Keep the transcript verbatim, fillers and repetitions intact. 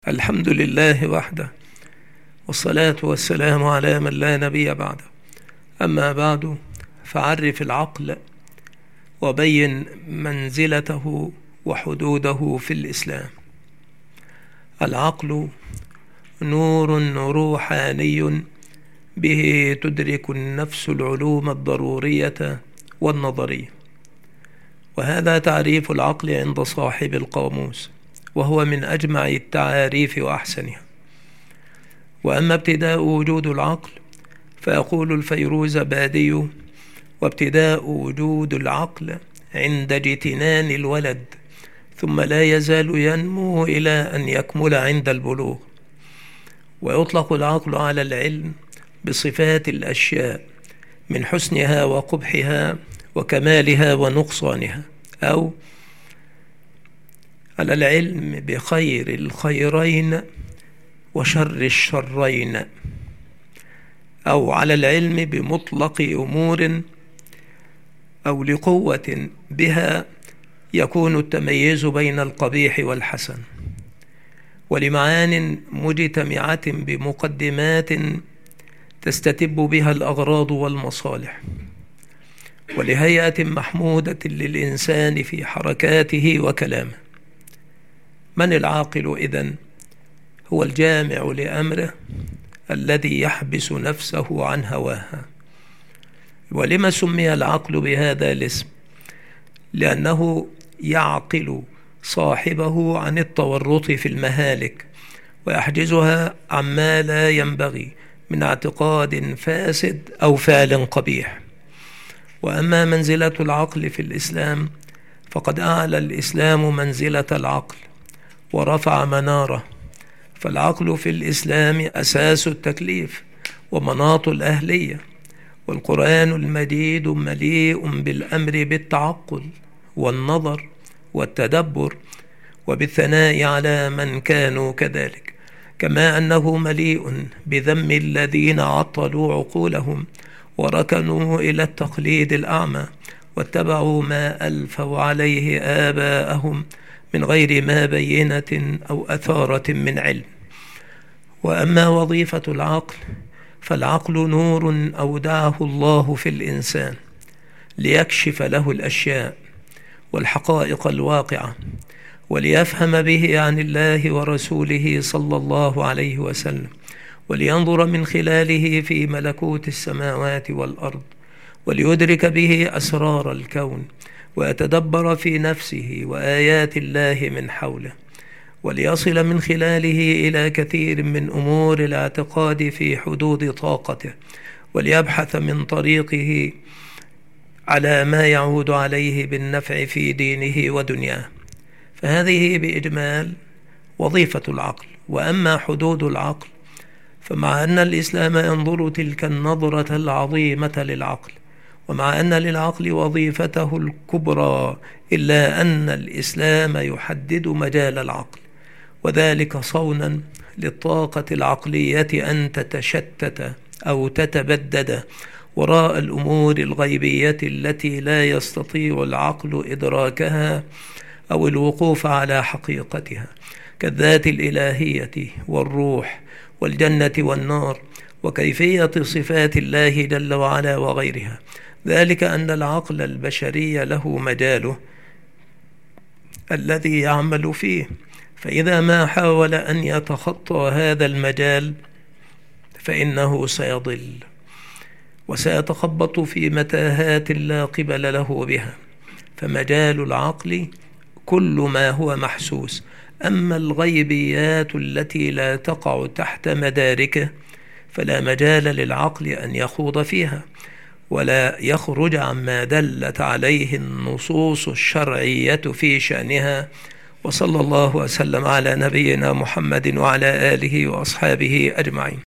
الحمد لله وحده، والصلاة والسلام على من لا نبي بعده. أما بعد، فعرف العقل وبين منزلته وحدوده في الإسلام. العقل نور روحاني به تدرك النفس العلوم الضرورية والنظرية، وهذا تعريف العقل عند صاحب القاموس، وهو من أجمع التعاريف وأحسنها. وأما ابتداء وجود العقل فيقول الفيروزبادي: وابتداء وجود العقل عند اجتنان الولد، ثم لا يزال ينمو إلى أن يكمل عند البلوغ. ويطلق العقل على العلم بصفات الأشياء من حسنها وقبحها وكمالها ونقصانها، أو على العلم بخير الخيرين وشر الشرين، أو على العلم بمطلق أمور، أو لقوة بها يكون التمييز بين القبيح والحسن، ولمعان مجتمعة بمقدمات تستتب بها الأغراض والمصالح، ولهيئة محمودة للإنسان في حركاته وكلامه. من العاقل إذن؟ هو الجامع لأمره الذي يحبس نفسه عن هواها. ولما سمي العقل بهذا الاسم؟ لأنه يعقل صاحبه عن التورط في المهالك، ويحجزها عما لا ينبغي من اعتقاد فاسد أو فعل قبيح. وأما منزلة العقل في الإسلام فقد أعلى الإسلام منزلة العقل ورفع مناره، فالعقل في الإسلام أساس التكليف ومناط الأهلية، والقرآن المجيد مليء بالأمر بالتعقل والنظر والتدبر وبالثناء على من كانوا كذلك، كما أنه مليء بذم الذين عطلوا عقولهم وركنوا إلى التقليد الأعمى واتبعوا ما ألفوا عليه آباءهم من غير ما بينة أو أثارة من علم. وأما وظيفة العقل فالعقل نور أودعه الله في الإنسان ليكشف له الأشياء والحقائق الواقعة، وليفهم به عن الله ورسوله صلى الله عليه وسلم، ولينظر من خلاله في ملكوت السماوات والأرض، وليدرك به أسرار الكون، ويتدبر في نفسه وآيات الله من حوله، وليصل من خلاله إلى كثير من أمور الاعتقاد في حدود طاقته، وليبحث من طريقه على ما يعود عليه بالنفع في دينه ودنياه. فهذه بإجمال وظيفة العقل. وأما حدود العقل فمع أن الإسلام ينظر تلك النظرة العظيمة للعقل، ومع أن للعقل وظيفته الكبرى، إلا أن الإسلام يحدد مجال العقل، وذلك صونا للطاقة العقلية أن تتشتت أو تتبدد وراء الأمور الغيبية التي لا يستطيع العقل إدراكها أو الوقوف على حقيقتها، كالذات الإلهية والروح والجنة والنار وكيفية صفات الله جل وعلا وغيرها. ذلك أن العقل البشري له مجاله الذي يعمل فيه، فإذا ما حاول أن يتخطى هذا المجال فإنه سيضل وسيتخبط في متاهات لا قبل له بها. فمجال العقل كل ما هو محسوس، أما الغيبيات التي لا تقع تحت مداركه فلا مجال للعقل أن يخوض فيها ولا يخرج عما دلت عليه النصوص الشرعية في شأنها. وصلى الله وسلم على نبينا محمد وعلى آله وأصحابه أجمعين.